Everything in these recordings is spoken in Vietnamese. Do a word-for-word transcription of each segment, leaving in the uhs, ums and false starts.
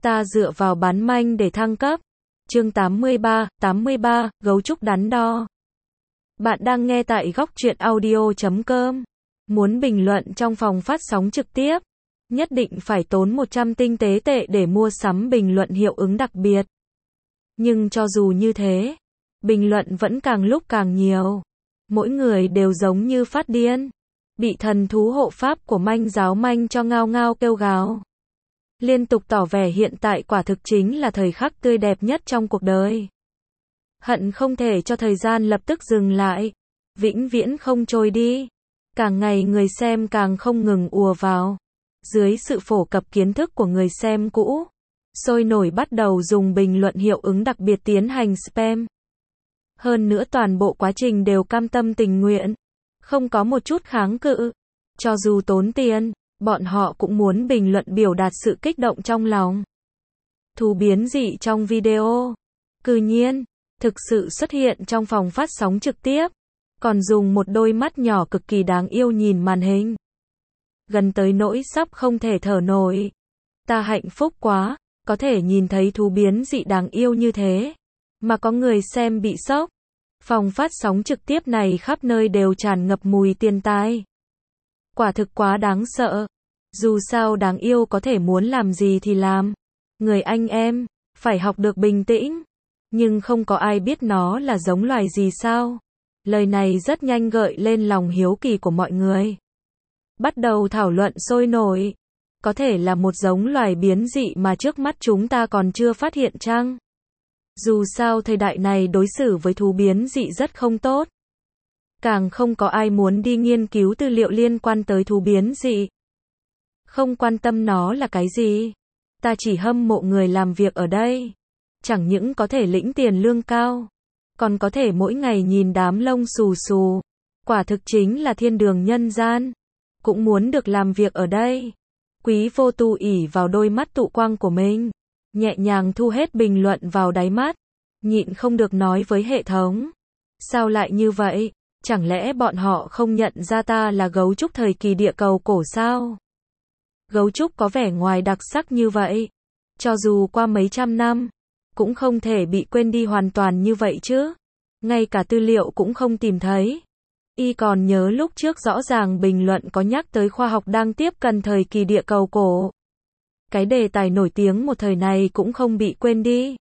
Ta dựa vào bán manh để thăng cấp. Chương tám mươi ba, tám mươi ba, gấu trúc đắn đo. Bạn đang nghe tại góc truyện audio chấm com. Muốn bình luận trong phòng phát sóng trực tiếp, nhất định phải tốn một trăm tinh tế tệ để mua sắm bình luận hiệu ứng đặc biệt. Nhưng cho dù như thế, bình luận vẫn càng lúc càng nhiều. Mỗi người đều giống như phát điên, bị thần thú hộ pháp của manh giáo manh cho ngao ngao kêu gào. Liên tục tỏ vẻ hiện tại quả thực chính là thời khắc tươi đẹp nhất trong cuộc đời. Hận không thể cho thời gian lập tức dừng lại, vĩnh viễn không trôi đi. Càng ngày người xem càng không ngừng ùa vào. Dưới sự phổ cập kiến thức của người xem cũ, sôi nổi bắt đầu dùng bình luận hiệu ứng đặc biệt tiến hành spam. Hơn nữa toàn bộ quá trình đều cam tâm tình nguyện, không có một chút kháng cự. Cho dù tốn tiền, bọn họ cũng muốn bình luận biểu đạt sự kích động trong lòng. Thú biến dị trong video, cư nhiên, thực sự xuất hiện trong phòng phát sóng trực tiếp, còn dùng một đôi mắt nhỏ cực kỳ đáng yêu nhìn màn hình. Gần tới nỗi sắp không thể thở nổi. Ta hạnh phúc quá, có thể nhìn thấy thú biến dị đáng yêu như thế, mà có người xem bị sốc. Phòng phát sóng trực tiếp này khắp nơi đều tràn ngập mùi tiền tai. Quả thực quá đáng sợ. Dù sao đáng yêu có thể muốn làm gì thì làm. Người anh em, phải học được bình tĩnh. Nhưng không có ai biết nó là giống loài gì sao? Lời này rất nhanh gợi lên lòng hiếu kỳ của mọi người. Bắt đầu thảo luận sôi nổi. Có thể là một giống loài biến dị mà trước mắt chúng ta còn chưa phát hiện chăng? Dù sao thời đại này đối xử với thú biến dị rất không tốt. Càng không có ai muốn đi nghiên cứu tư liệu liên quan tới thú biến dị. Không quan tâm nó là cái gì. Ta chỉ hâm mộ người làm việc ở đây. Chẳng những có thể lĩnh tiền lương cao, còn có thể mỗi ngày nhìn đám lông xù xù. Quả thực chính là thiên đường nhân gian. Cũng muốn được làm việc ở đây. Quý vô tu ỷ vào đôi mắt tụ quang của mình, nhẹ nhàng thu hết bình luận vào đáy mắt, nhịn không được nói với hệ thống. Sao lại như vậy? Chẳng lẽ bọn họ không nhận ra ta là gấu trúc thời kỳ địa cầu cổ sao? Gấu trúc có vẻ ngoài đặc sắc như vậy, cho dù qua mấy trăm năm, cũng không thể bị quên đi hoàn toàn như vậy chứ. Ngay cả tư liệu cũng không tìm thấy. Y còn nhớ lúc trước rõ ràng bình luận có nhắc tới khoa học đang tiếp cận thời kỳ địa cầu cổ. Cái đề tài nổi tiếng một thời này cũng không bị quên đi.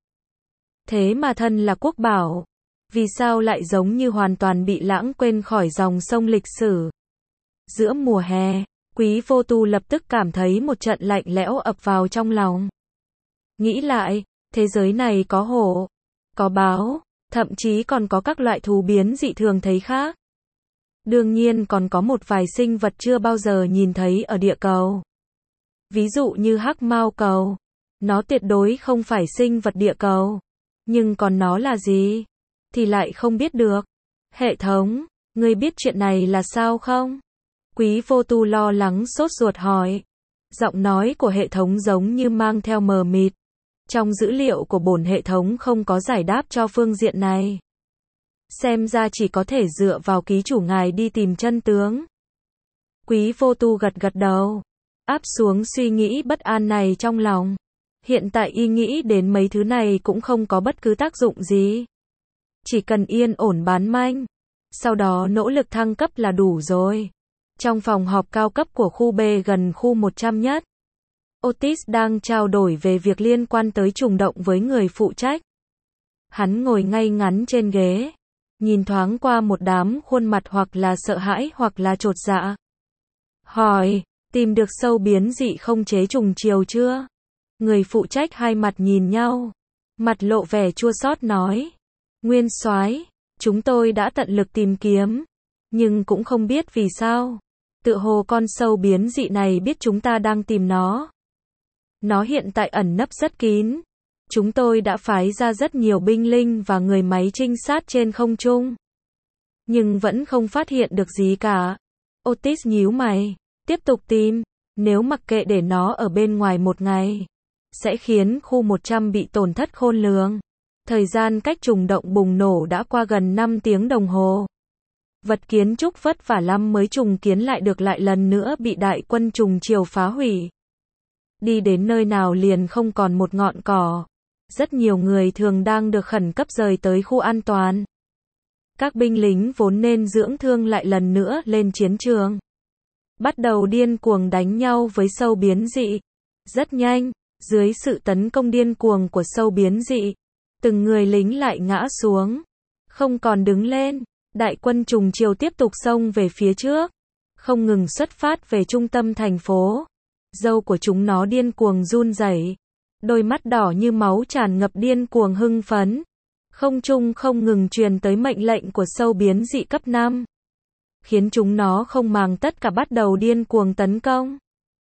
Thế mà thân là quốc bảo, vì sao lại giống như hoàn toàn bị lãng quên khỏi dòng sông lịch sử? Giữa mùa hè, Quý vô tu lập tức cảm thấy một trận lạnh lẽo ập vào trong lòng. Nghĩ lại, thế giới này có hổ, có báo, thậm chí còn có các loại thú biến dị thường thấy khác. Đương nhiên còn có một vài sinh vật chưa bao giờ nhìn thấy ở địa cầu. Ví dụ như hắc mao cầu. Nó tuyệt đối không phải sinh vật địa cầu. Nhưng còn nó là gì? Thì lại không biết được. Hệ thống, ngươi biết chuyện này là sao không? Quý vô tu lo lắng sốt ruột hỏi. Giọng nói của hệ thống giống như mang theo mờ mịt. Trong dữ liệu của bổn hệ thống không có giải đáp cho phương diện này. Xem ra chỉ có thể dựa vào ký chủ ngài đi tìm chân tướng. Quý vô tu gật gật đầu, áp xuống suy nghĩ bất an này trong lòng. Hiện tại y nghĩ đến mấy thứ này cũng không có bất cứ tác dụng gì. Chỉ cần yên ổn bán manh, sau đó nỗ lực thăng cấp là đủ rồi. Trong phòng họp cao cấp của khu B gần khu một trăm nhất, Otis đang trao đổi về việc liên quan tới trùng động với người phụ trách. Hắn ngồi ngay ngắn trên ghế, nhìn thoáng qua một đám khuôn mặt hoặc là sợ hãi hoặc là chột dạ. Hỏi, tìm được sâu biến dị không chế trùng chiều chưa? Người phụ trách hai mặt nhìn nhau, mặt lộ vẻ chua xót nói. Nguyên soái, chúng tôi đã tận lực tìm kiếm, nhưng cũng không biết vì sao. Tựa hồ con sâu biến dị này biết chúng ta đang tìm nó. Nó hiện tại ẩn nấp rất kín. Chúng tôi đã phái ra rất nhiều binh linh và người máy trinh sát trên không trung, nhưng vẫn không phát hiện được gì cả. Otis nhíu mày, tiếp tục tìm, nếu mặc kệ để nó ở bên ngoài một ngày, sẽ khiến khu một trăm bị tổn thất khôn lường. Thời gian cách trùng động bùng nổ đã qua gần năm tiếng đồng hồ. Vật kiến trúc vất vả lắm mới trùng kiến lại được lại lần nữa bị đại quân trùng chiều phá hủy. đi đến nơi nào liền không còn một ngọn cỏ. Rất nhiều người thường đang được khẩn cấp rời tới khu an toàn. Các binh lính vốn nên dưỡng thương lại lần nữa lên chiến trường. Bắt đầu điên cuồng đánh nhau với sâu biến dị. Rất nhanh, dưới sự tấn công điên cuồng của sâu biến dị, từng người lính lại ngã xuống, không còn đứng lên. Đại quân trùng chiều tiếp tục xông về phía trước, không ngừng xuất phát về trung tâm thành phố. Râu của chúng nó điên cuồng run rẩy, đôi mắt đỏ như máu tràn ngập điên cuồng hưng phấn. Không trung không ngừng truyền tới mệnh lệnh của sâu biến dị cấp năm, khiến chúng nó không màng tất cả bắt đầu điên cuồng tấn công.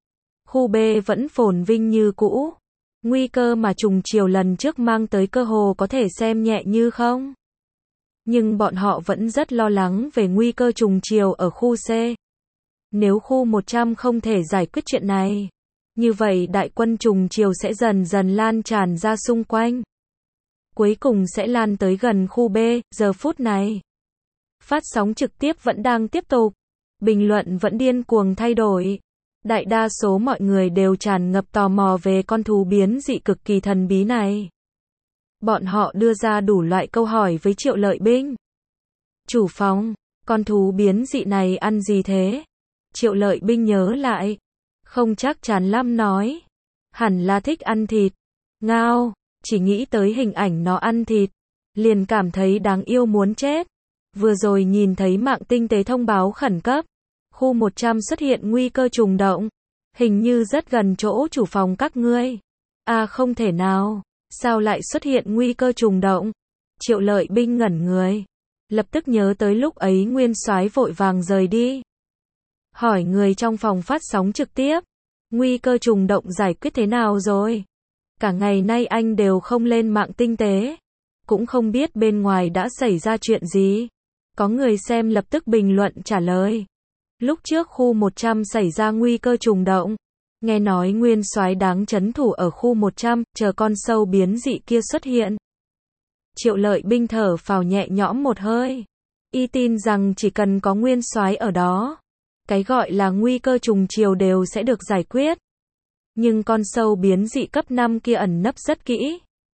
Khu B vẫn phồn vinh như cũ. Nguy cơ mà trùng chiều lần trước mang tới cơ hồ có thể xem nhẹ như không. Nhưng bọn họ vẫn rất lo lắng về nguy cơ trùng chiều ở khu C. Nếu khu một trăm không thể giải quyết chuyện này, như vậy đại quân trùng chiều sẽ dần dần lan tràn ra xung quanh. Cuối cùng sẽ lan tới gần khu B. Giờ phút này, phát sóng trực tiếp vẫn đang tiếp tục. Bình luận vẫn điên cuồng thay đổi. Đại đa số mọi người đều tràn ngập tò mò về con thú biến dị cực kỳ thần bí này. Bọn họ đưa ra đủ loại câu hỏi với Triệu Lợi Binh. Chủ phòng, con thú biến dị này ăn gì thế? Triệu Lợi Binh nhớ lại. Không chắc chắn lắm nói. Hẳn là thích ăn thịt. Ngao, chỉ nghĩ tới hình ảnh nó ăn thịt, liền cảm thấy đáng yêu muốn chết. Vừa rồi nhìn thấy mạng tinh tế thông báo khẩn cấp. Khu một trăm xuất hiện nguy cơ trùng động. Hình như rất gần chỗ chủ phòng các ngươi. À không thể nào. Sao lại xuất hiện nguy cơ trùng động? Triệu Lợi Binh ngẩn người. Lập tức nhớ tới lúc ấy Nguyên Soái vội vàng rời đi. Hỏi người trong phòng phát sóng trực tiếp. Nguy cơ trùng động giải quyết thế nào rồi? Cả ngày nay anh đều không lên mạng tinh tế. Cũng không biết bên ngoài đã xảy ra chuyện gì. Có người xem lập tức bình luận trả lời. Lúc trước khu một trăm xảy ra nguy cơ trùng động. Nghe nói Nguyên Soái đáng trấn thủ ở khu một trăm, chờ con sâu biến dị kia xuất hiện. Triệu Lợi Binh thở phào nhẹ nhõm một hơi. Y tin rằng chỉ cần có Nguyên Soái ở đó, cái gọi là nguy cơ trùng chiều đều sẽ được giải quyết. Nhưng con sâu biến dị cấp năm kia ẩn nấp rất kỹ.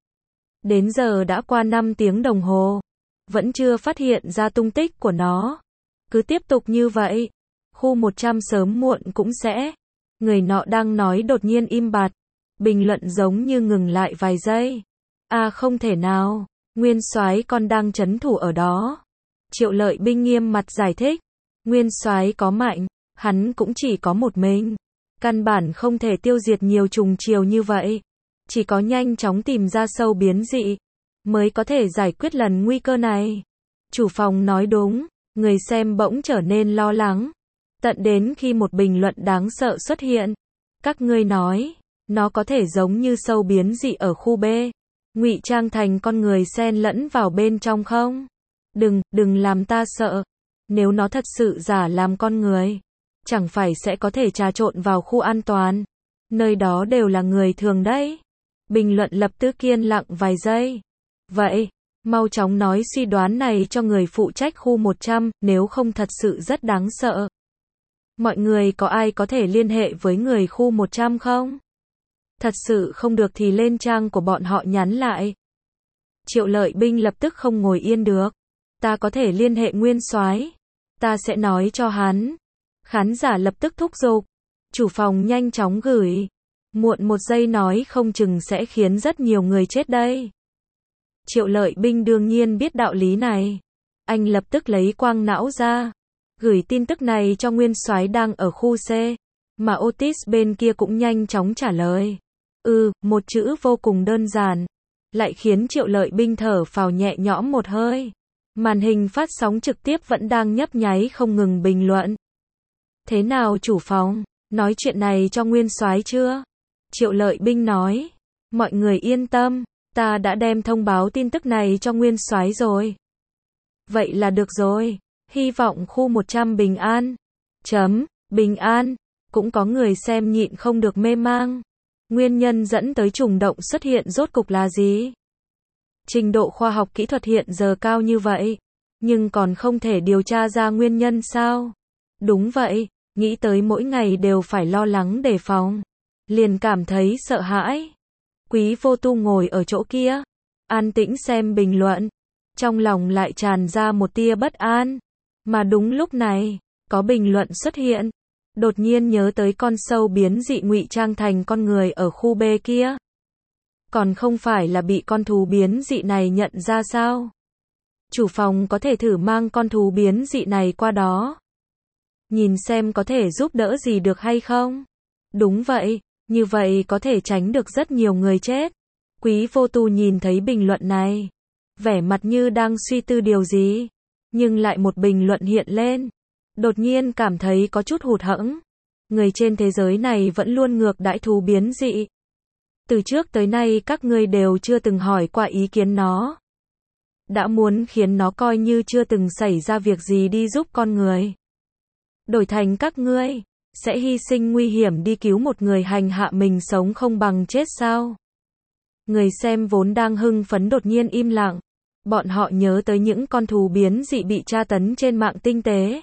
Đến giờ đã qua năm tiếng đồng hồ, vẫn chưa phát hiện ra tung tích của nó. Cứ tiếp tục như vậy, khu một trăm sớm muộn cũng sẽ. Người nọ đang nói đột nhiên im bặt. Bình luận giống như ngừng lại vài giây. À không thể nào, Nguyên Soái còn đang trấn thủ ở đó. Triệu Lợi Binh nghiêm mặt giải thích. Nguyên Soái có mạnh, hắn cũng chỉ có một mình. Căn bản không thể tiêu diệt nhiều trùng chiều như vậy. Chỉ có nhanh chóng tìm ra sâu biến dị, mới có thể giải quyết lần nguy cơ này. Chủ phòng nói đúng, người xem bỗng trở nên lo lắng. Tận đến khi một bình luận đáng sợ xuất hiện. Các ngươi nói, nó có thể giống như sâu biến dị ở khu B, ngụy trang thành con người xen lẫn vào bên trong không? Đừng, đừng làm ta sợ. Nếu nó thật sự giả làm con người, chẳng phải sẽ có thể trà trộn vào khu an toàn. Nơi đó đều là người thường đấy. Bình luận lập tức yên lặng vài giây. Vậy, mau chóng nói suy đoán này cho người phụ trách khu một trăm, nếu không thật sự rất đáng sợ. Mọi người có ai có thể liên hệ với người khu một trăm không? Thật sự không được thì lên trang của bọn họ nhắn lại. Triệu Lợi Binh lập tức không ngồi yên được. Ta có thể liên hệ Nguyên Soái. Ta sẽ nói cho hắn. Khán giả lập tức thúc giục. Chủ phòng nhanh chóng gửi. Muộn một giây nói không chừng sẽ khiến rất nhiều người chết đây. Triệu Lợi Binh đương nhiên biết đạo lý này. Anh lập tức lấy quang não ra. Gửi tin tức này cho Nguyên Soái đang ở khu C. Mà Otis bên kia cũng nhanh chóng trả lời. Ừ, một chữ vô cùng đơn giản. Lại khiến Triệu Lợi Binh thở phào nhẹ nhõm một hơi. Màn hình phát sóng trực tiếp vẫn đang nhấp nháy không ngừng bình luận. Thế nào chủ phòng? Nói chuyện này cho Nguyên Soái chưa? Triệu Lợi Binh nói. Mọi người yên tâm, ta đã đem thông báo tin tức này cho Nguyên Soái rồi. Vậy là được rồi. Hy vọng khu một trăm bình an. Chấm, bình an. Cũng có người xem nhịn không được mê mang. Nguyên nhân dẫn tới trùng động xuất hiện rốt cục là gì? Trình độ khoa học kỹ thuật hiện giờ cao như vậy, nhưng còn không thể điều tra ra nguyên nhân sao? Đúng vậy, nghĩ tới mỗi ngày đều phải lo lắng đề phòng. liền cảm thấy sợ hãi. Quý Vô Tu ngồi ở chỗ kia, an tĩnh xem bình luận, trong lòng lại tràn ra một tia bất an. Mà đúng lúc này, có bình luận xuất hiện, đột nhiên nhớ tới con sâu biến dị ngụy trang thành con người ở khu B kia. Còn không phải là bị con thú biến dị này nhận ra sao? Chủ phòng có thể thử mang con thú biến dị này qua đó. Nhìn xem có thể giúp đỡ gì được hay không? Đúng vậy, như vậy có thể tránh được rất nhiều người chết. Quý Vô Tu nhìn thấy bình luận này, vẻ mặt như đang suy tư điều gì, nhưng lại một bình luận hiện lên, đột nhiên cảm thấy có chút hụt hẫng. Người trên thế giới này vẫn luôn ngược đãi thú biến dị. Từ trước tới nay các ngươi đều chưa từng hỏi qua ý kiến nó. Đã muốn khiến nó coi như chưa từng xảy ra việc gì đi giúp con người. Đổi thành các ngươi, sẽ hy sinh nguy hiểm đi cứu một người hành hạ mình sống không bằng chết sao? Người xem vốn đang hưng phấn đột nhiên im lặng. Bọn họ nhớ tới những con thú biến dị bị tra tấn trên mạng tinh tế.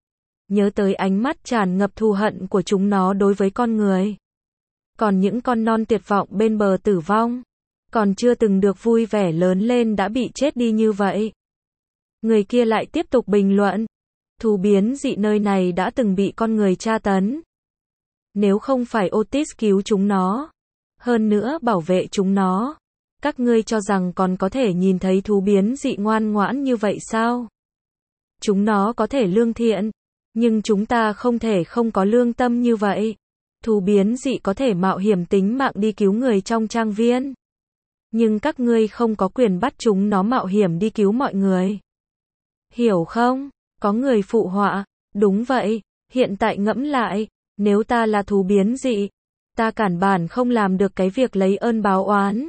Nhớ tới ánh mắt tràn ngập thù hận của chúng nó đối với con người. Còn những con non tuyệt vọng bên bờ tử vong, còn chưa từng được vui vẻ lớn lên đã bị chết đi như vậy. Người kia lại tiếp tục bình luận, thú biến dị nơi này đã từng bị con người tra tấn. Nếu không phải Otis cứu chúng nó, hơn nữa bảo vệ chúng nó, các ngươi cho rằng còn có thể nhìn thấy thú biến dị ngoan ngoãn như vậy sao? Chúng nó có thể lương thiện, nhưng chúng ta không thể không có lương tâm như vậy. Thú biến dị có thể mạo hiểm tính mạng đi cứu người trong trang viên. Nhưng các ngươi không có quyền bắt chúng nó mạo hiểm đi cứu mọi người. Hiểu không? Có người phụ họa. Đúng vậy, hiện tại ngẫm lại, nếu ta là thú biến dị, ta cản bản không làm được cái việc lấy ơn báo oán.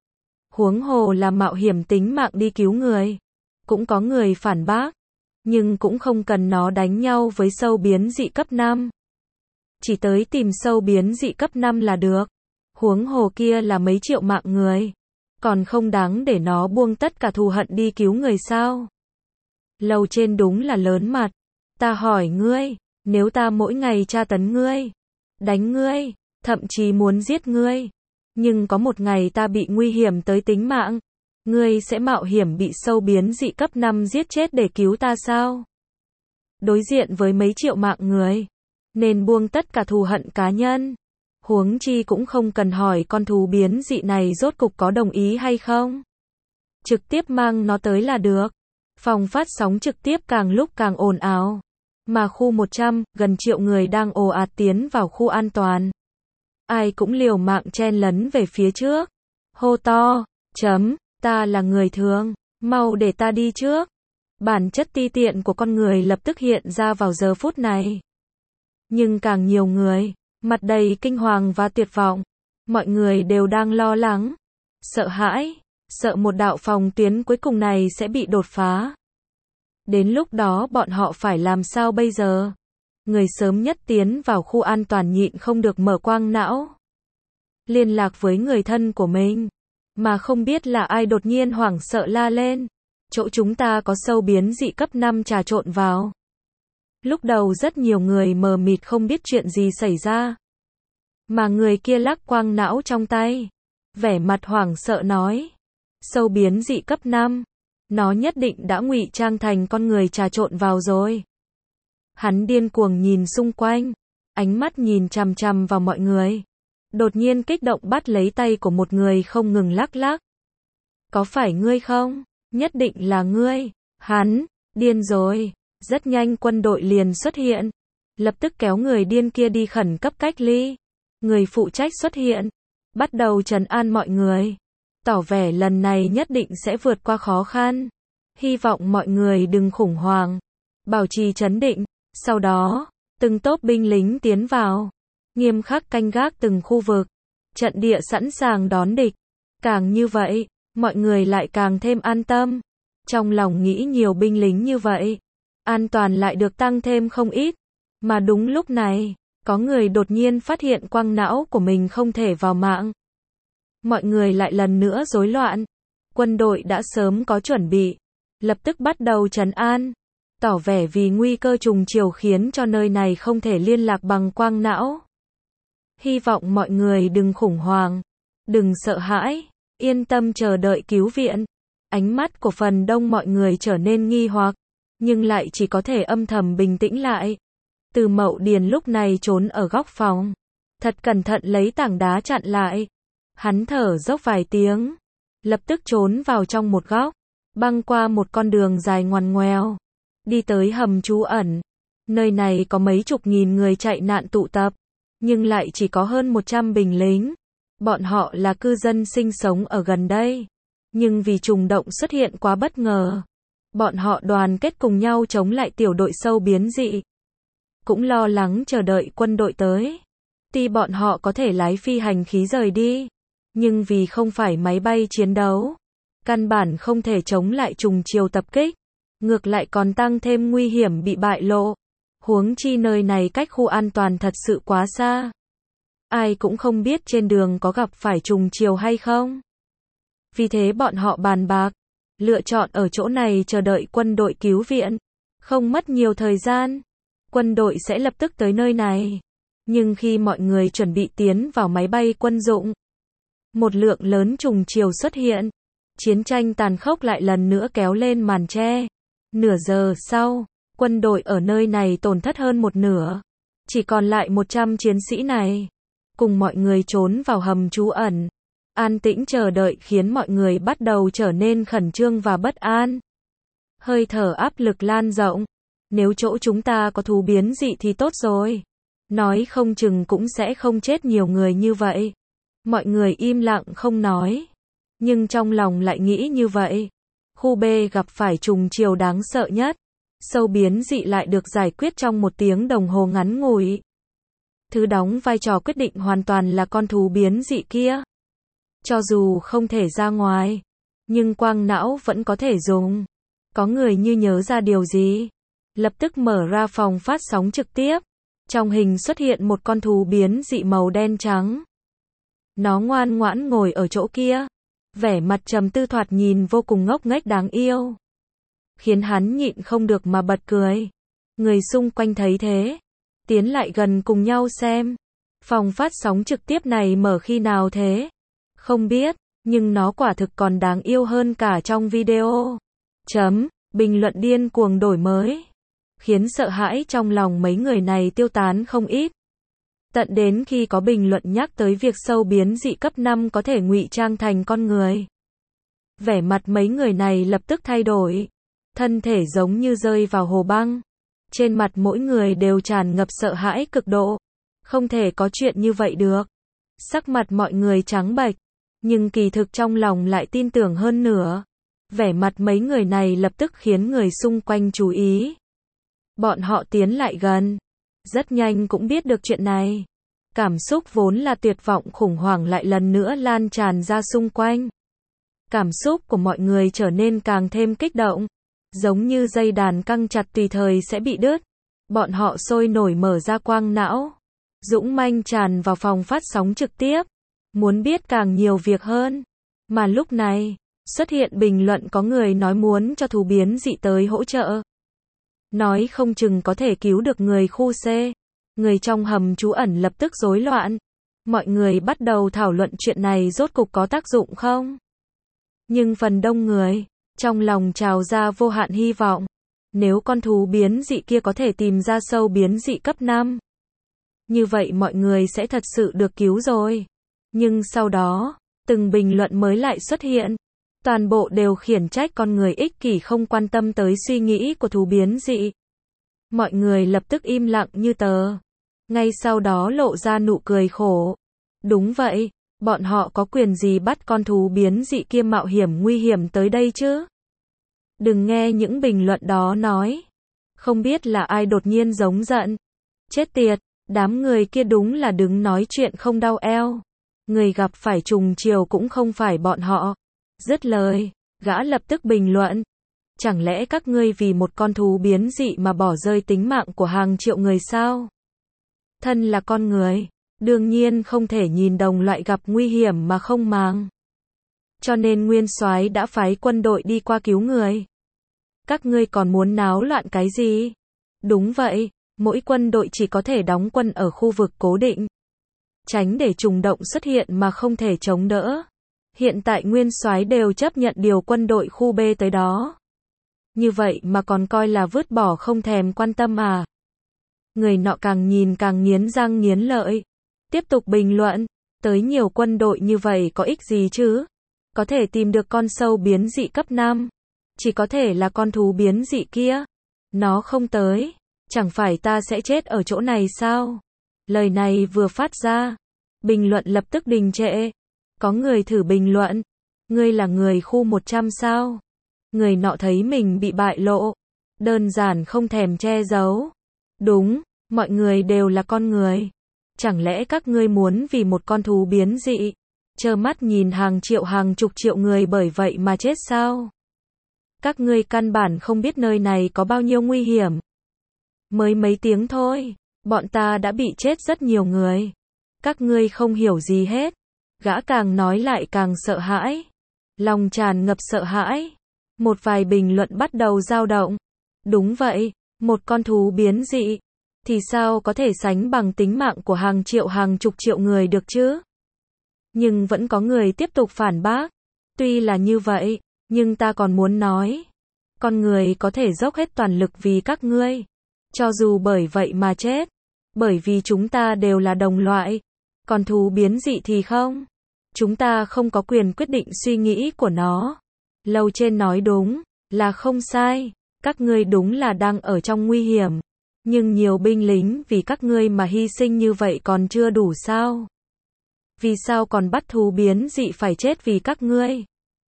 Huống hồ là mạo hiểm tính mạng đi cứu người. Cũng có người phản bác, nhưng cũng không cần nó đánh nhau với sâu biến dị cấp năm. Chỉ tới tìm sâu biến dị cấp năm là được. Huống hồ kia là mấy triệu mạng người. Còn không đáng để nó buông tất cả thù hận đi cứu người sao? Lầu trên đúng là lớn mặt. Ta hỏi ngươi, nếu ta mỗi ngày tra tấn ngươi, đánh ngươi, thậm chí muốn giết ngươi, nhưng có một ngày ta bị nguy hiểm tới tính mạng, ngươi sẽ mạo hiểm bị sâu biến dị cấp năm giết chết để cứu ta sao? Đối diện với mấy triệu mạng người, nên buông tất cả thù hận cá nhân. Huống chi cũng không cần hỏi con thú biến dị này rốt cục có đồng ý hay không. Trực tiếp mang nó tới là được. Phòng phát sóng trực tiếp càng lúc càng ồn ào. Mà khu một trăm, gần triệu người đang ồ ạt tiến vào khu an toàn. Ai cũng liều mạng chen lấn về phía trước. Hô to, chấm, ta là người thường, mau để ta đi trước. Bản chất ti tiện của con người lập tức hiện ra vào giờ phút này. Nhưng càng nhiều người, mặt đầy kinh hoàng và tuyệt vọng. Mọi người đều đang lo lắng, sợ hãi, sợ một đạo phòng tuyến cuối cùng này sẽ bị đột phá. Đến lúc đó bọn họ phải làm sao bây giờ? Người sớm nhất tiến vào khu an toàn nhịn không được mở quang não. Liên lạc với người thân của mình, mà không biết là ai đột nhiên hoảng sợ la lên. Chỗ chúng ta có sâu biến dị cấp năm trà trộn vào. Lúc đầu rất nhiều người mờ mịt không biết chuyện gì xảy ra. Mà người kia lắc quang não trong tay, vẻ mặt hoảng sợ nói. Sâu biến dị cấp năm, nó nhất định đã ngụy trang thành con người trà trộn vào rồi. Hắn điên cuồng nhìn xung quanh, ánh mắt nhìn chằm chằm vào mọi người. Đột nhiên kích động bắt lấy tay của một người không ngừng lắc lắc. Có phải ngươi không? Nhất định là ngươi. Hắn, điên rồi. Rất nhanh quân đội liền xuất hiện. Lập tức kéo người điên kia đi khẩn cấp cách ly. Người phụ trách xuất hiện. Bắt đầu trấn an mọi người. Tỏ vẻ lần này nhất định sẽ vượt qua khó khăn. Hy vọng mọi người đừng khủng hoảng. Bảo trì trấn định. Sau đó, từng tốp binh lính tiến vào. Nghiêm khắc canh gác từng khu vực. Trận địa sẵn sàng đón địch. Càng như vậy, mọi người lại càng thêm an tâm. Trong lòng nghĩ nhiều binh lính như vậy, an toàn lại được tăng thêm không ít. Mà đúng lúc này, có người đột nhiên phát hiện quang não của mình không thể vào mạng. Mọi người lại lần nữa rối loạn. Quân đội đã sớm có chuẩn bị, lập tức bắt đầu trấn an, tỏ vẻ vì nguy cơ trùng chiều khiến cho nơi này không thể liên lạc bằng quang não. Hy vọng mọi người đừng khủng hoảng, đừng sợ hãi, yên tâm chờ đợi cứu viện. Ánh mắt của phần đông mọi người trở nên nghi hoặc, nhưng lại chỉ có thể âm thầm bình tĩnh lại. Từ Mậu Điền lúc này trốn ở góc phòng, thật cẩn thận lấy tảng đá chặn lại. Hắn thở dốc vài tiếng, lập tức trốn vào trong một góc, băng qua một con đường dài ngoằn ngoèo, đi tới hầm trú ẩn. Nơi này có mấy chục nghìn người chạy nạn tụ tập, nhưng lại chỉ có hơn một trăm binh lính. Bọn họ là cư dân sinh sống ở gần đây, nhưng vì trùng động xuất hiện quá bất ngờ, bọn họ đoàn kết cùng nhau chống lại tiểu đội sâu biến dị. Cũng lo lắng chờ đợi quân đội tới. Tuy bọn họ có thể lái phi hành khí rời đi, nhưng vì không phải máy bay chiến đấu, căn bản không thể chống lại trùng chiều tập kích, ngược lại còn tăng thêm nguy hiểm bị bại lộ. Huống chi nơi này cách khu an toàn thật sự quá xa. Ai cũng không biết trên đường có gặp phải trùng chiều hay không. Vì thế bọn họ bàn bạc, lựa chọn ở chỗ này chờ đợi quân đội cứu viện. Không mất nhiều thời gian, quân đội sẽ lập tức tới nơi này. Nhưng khi mọi người chuẩn bị tiến vào máy bay quân dụng, một lượng lớn trùng chiều xuất hiện. Chiến tranh tàn khốc lại lần nữa kéo lên màn che. Nửa giờ sau, quân đội ở nơi này tổn thất hơn một nửa. Chỉ còn lại một trăm chiến sĩ này. Cùng mọi người trốn vào hầm trú ẩn. An tĩnh chờ đợi khiến mọi người bắt đầu trở nên khẩn trương và bất an. Hơi thở áp lực lan rộng. Nếu chỗ chúng ta có thú biến dị thì tốt rồi. Nói không chừng cũng sẽ không chết nhiều người như vậy. Mọi người im lặng không nói. Nhưng trong lòng lại nghĩ như vậy. Khu B gặp phải trùng chiều đáng sợ nhất. Sâu biến dị lại được giải quyết trong một tiếng đồng hồ ngắn ngủi. Thứ đóng vai trò quyết định hoàn toàn là con thú biến dị kia. Cho dù không thể ra ngoài, nhưng quang não vẫn có thể dùng. Có người như nhớ ra điều gì, lập tức mở ra phòng phát sóng trực tiếp. Trong hình xuất hiện một con thú biến dị màu đen trắng. Nó ngoan ngoãn ngồi ở chỗ kia, vẻ mặt trầm tư thoạt nhìn vô cùng ngốc nghếch đáng yêu, khiến hắn nhịn không được mà bật cười. Người xung quanh thấy thế, tiến lại gần cùng nhau xem. Phòng phát sóng trực tiếp này mở khi nào thế? Không biết, nhưng nó quả thực còn đáng yêu hơn cả trong video. Chấm, bình luận điên cuồng đổi mới, khiến sợ hãi trong lòng mấy người này tiêu tán không ít. Tận đến khi có bình luận nhắc tới việc sâu biến dị cấp năm có thể ngụy trang thành con người. Vẻ mặt mấy người này lập tức thay đổi. Thân thể giống như rơi vào hồ băng. Trên mặt mỗi người đều tràn ngập sợ hãi cực độ. Không thể có chuyện như vậy được. Sắc mặt mọi người trắng bệch, nhưng kỳ thực trong lòng lại tin tưởng hơn nữa. Vẻ mặt mấy người này lập tức khiến người xung quanh chú ý. Bọn họ tiến lại gần, rất nhanh cũng biết được chuyện này. Cảm xúc vốn là tuyệt vọng khủng hoảng lại lần nữa lan tràn ra xung quanh. Cảm xúc của mọi người trở nên càng thêm kích động, giống như dây đàn căng chặt tùy thời sẽ bị đứt. Bọn họ sôi nổi mở ra quang não, dũng mãnh tràn vào phòng phát sóng trực tiếp, muốn biết càng nhiều việc hơn. Mà lúc này, xuất hiện bình luận có người nói muốn cho thú biến dị tới hỗ trợ. Nói không chừng có thể cứu được người khu C. Người trong hầm trú ẩn lập tức rối loạn. Mọi người bắt đầu thảo luận chuyện này rốt cục có tác dụng không? Nhưng phần đông người, trong lòng trào ra vô hạn hy vọng. Nếu con thú biến dị kia có thể tìm ra sâu biến dị cấp năm, như vậy mọi người sẽ thật sự được cứu rồi. Nhưng sau đó, từng bình luận mới lại xuất hiện. Toàn bộ đều khiển trách con người ích kỷ không quan tâm tới suy nghĩ của thú biến dị. Mọi người lập tức im lặng như tờ. Ngay sau đó lộ ra nụ cười khổ. Đúng vậy, bọn họ có quyền gì bắt con thú biến dị kia mạo hiểm nguy hiểm tới đây chứ? Đừng nghe những bình luận đó nói. Không biết là ai đột nhiên giống giận. Chết tiệt, đám người kia đúng là đứng nói chuyện không đau eo. Người gặp phải trùng chiều cũng không phải bọn họ. Dứt lời, gã lập tức bình luận. Chẳng lẽ các ngươi vì một con thú biến dị mà bỏ rơi tính mạng của hàng triệu người sao? Thân là con người, đương nhiên không thể nhìn đồng loại gặp nguy hiểm mà không màng. Cho nên Nguyên Soái đã phái quân đội đi qua cứu người. Các ngươi còn muốn náo loạn cái gì? Đúng vậy, mỗi quân đội chỉ có thể đóng quân ở khu vực cố định. tránh để trùng động xuất hiện mà không thể chống đỡ. Hiện tại nguyên soái đều chấp nhận điều quân đội khu B tới đó. Như vậy mà còn coi là vứt bỏ không thèm quan tâm à? Người nọ càng nhìn càng nghiến răng nghiến lợi. Tiếp tục bình luận, tới nhiều quân đội như vậy có ích gì chứ? Có thể tìm được con sâu biến dị cấp năm. Chỉ có thể là con thú biến dị kia. Nó không tới. Chẳng phải ta sẽ chết ở chỗ này sao? Lời này vừa phát ra. Bình luận lập tức đình trệ. Có người thử bình luận. Ngươi là người khu một trăm sao? Người nọ thấy mình bị bại lộ. Đơn giản không thèm che giấu. Đúng, mọi người đều là con người. Chẳng lẽ các ngươi muốn vì một con thú biến dị, trơ mắt nhìn hàng triệu hàng chục triệu người bởi vậy mà chết sao? Các ngươi căn bản không biết nơi này có bao nhiêu nguy hiểm. Mới mấy tiếng thôi, bọn ta đã bị chết rất nhiều người. Các ngươi không hiểu gì hết. Gã càng nói lại càng sợ hãi. Lòng tràn ngập sợ hãi. Một vài bình luận bắt đầu dao động. Đúng vậy, một con thú biến dị thì sao có thể sánh bằng tính mạng của hàng triệu hàng chục triệu người được chứ? Nhưng vẫn có người tiếp tục phản bác. Tuy là như vậy, nhưng ta còn muốn nói. Con người có thể dốc hết toàn lực vì các ngươi. Cho dù bởi vậy mà chết. Bởi vì chúng ta đều là đồng loại. Còn thú biến dị thì không. Chúng ta không có quyền quyết định suy nghĩ của nó. Lầu trên nói đúng, là không sai. Các ngươi đúng là đang ở trong nguy hiểm. Nhưng nhiều binh lính vì các ngươi mà hy sinh như vậy còn chưa đủ sao? Vì sao còn bắt thú biến dị phải chết vì các ngươi?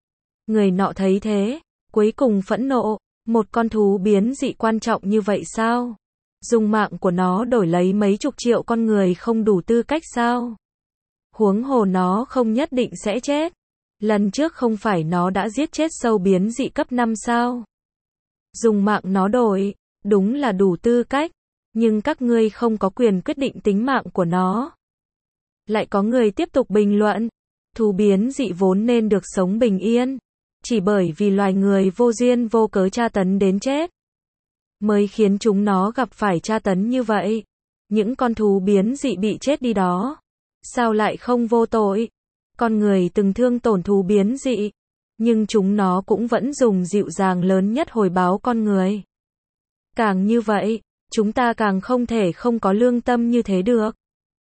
Người nọ thấy thế, cuối cùng phẫn nộ. Một con thú biến dị quan trọng như vậy sao? Dùng mạng của nó đổi lấy mấy chục triệu con người không đủ tư cách sao? Huống hồ nó không nhất định sẽ chết. Lần trước không phải nó đã giết chết sâu biến dị cấp năm sao? Dùng mạng nó đổi, đúng là đủ tư cách. Nhưng các ngươi không có quyền quyết định tính mạng của nó. Lại có người tiếp tục bình luận. Thú biến dị vốn nên được sống bình yên. Chỉ bởi vì loài người vô duyên vô cớ tra tấn đến chết. Mới khiến chúng nó gặp phải tra tấn như vậy. Những con thú biến dị bị chết đi đó. Sao lại không vô tội? Con người từng thương tổn thú biến dị. Nhưng chúng nó cũng vẫn dùng dịu dàng lớn nhất hồi báo con người. Càng như vậy, chúng ta càng không thể không có lương tâm như thế được.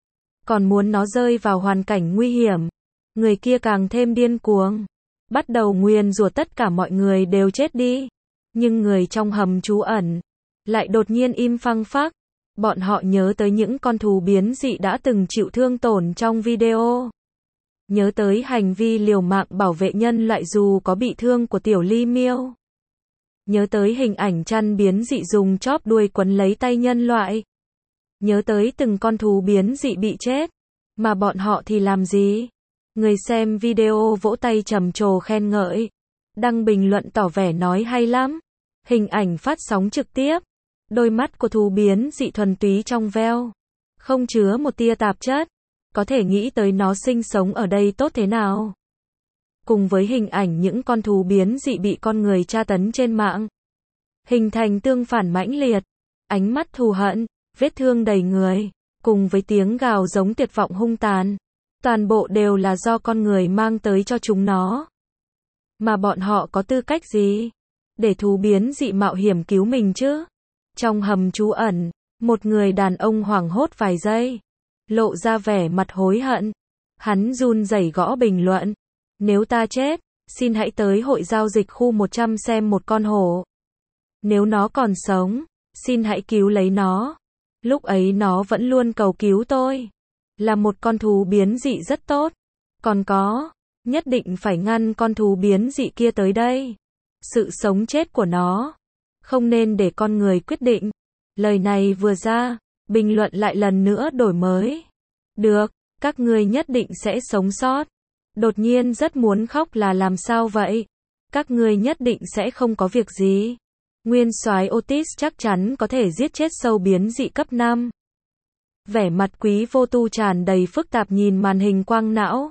Còn muốn nó rơi vào hoàn cảnh nguy hiểm. Người kia càng thêm điên cuồng. Bắt đầu nguyền rủa tất cả mọi người đều chết đi. Nhưng người trong hầm trú ẩn lại đột nhiên im phăng phắc. Bọn họ nhớ tới những con thú biến dị đã từng chịu thương tổn trong video. Nhớ tới hành vi liều mạng bảo vệ nhân loại dù có bị thương của tiểu ly miêu. Nhớ tới hình ảnh chăn biến dị dùng chóp đuôi quấn lấy tay nhân loại. Nhớ tới từng con thú biến dị bị chết. Mà bọn họ thì làm gì? Người xem video vỗ tay trầm trồ khen ngợi. Đăng bình luận tỏ vẻ nói hay lắm. Hình ảnh phát sóng trực tiếp. Đôi mắt của thú biến dị thuần túy trong veo. Không chứa một tia tạp chất. Có thể nghĩ tới nó sinh sống ở đây tốt thế nào. Cùng với hình ảnh những con thú biến dị bị con người tra tấn trên mạng. Hình thành tương phản mãnh liệt. Ánh mắt thù hận, vết thương đầy người. Cùng với tiếng gào giống tuyệt vọng hung tàn. Toàn bộ đều là do con người mang tới cho chúng nó. Mà bọn họ có tư cách gì? Để thú biến dị mạo hiểm cứu mình chứ? Trong hầm trú ẩn, một người đàn ông hoảng hốt vài giây. Lộ ra vẻ mặt hối hận. Hắn run rẩy gõ bình luận. Nếu ta chết, xin hãy tới hội giao dịch khu một trăm xem một con hổ. Nếu nó còn sống, xin hãy cứu lấy nó. Lúc ấy nó vẫn luôn cầu cứu tôi. Là một con thú biến dị rất tốt. Còn có, nhất định phải ngăn con thú biến dị kia tới đây. Sự sống chết của nó không nên để con người quyết định. Lời này vừa ra, bình luận lại lần nữa đổi mới. Được, các ngươi nhất định sẽ sống sót. Đột nhiên rất muốn khóc là làm sao vậy? Các ngươi nhất định sẽ không có việc gì. Nguyên soái Otis chắc chắn có thể giết chết sâu biến dị cấp năm. Vẻ mặt Quý Vô Tu tràn đầy phức tạp nhìn màn hình quang não.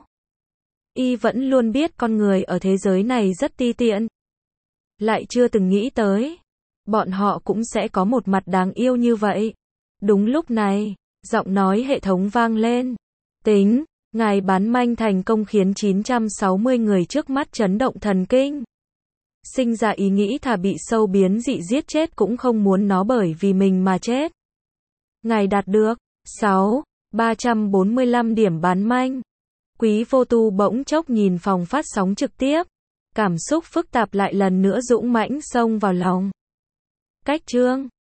Y vẫn luôn biết con người ở thế giới này rất ti tiện. Lại chưa từng nghĩ tới. Bọn họ cũng sẽ có một mặt đáng yêu như vậy. Đúng lúc này, giọng nói hệ thống vang lên. Tính, ngài bán manh thành công khiến chín trăm sáu mươi người trước mắt chấn động thần kinh. Sinh ra ý nghĩ thà bị sâu biến dị giết chết cũng không muốn nó bởi vì mình mà chết. Ngài đạt được sáu ba trăm bốn mươi lăm điểm bán manh. Quý vô tu bỗng chốc nhìn phòng phát sóng trực tiếp. Cảm xúc phức tạp lại lần nữa dũng mãnh xông vào lòng. Cách chương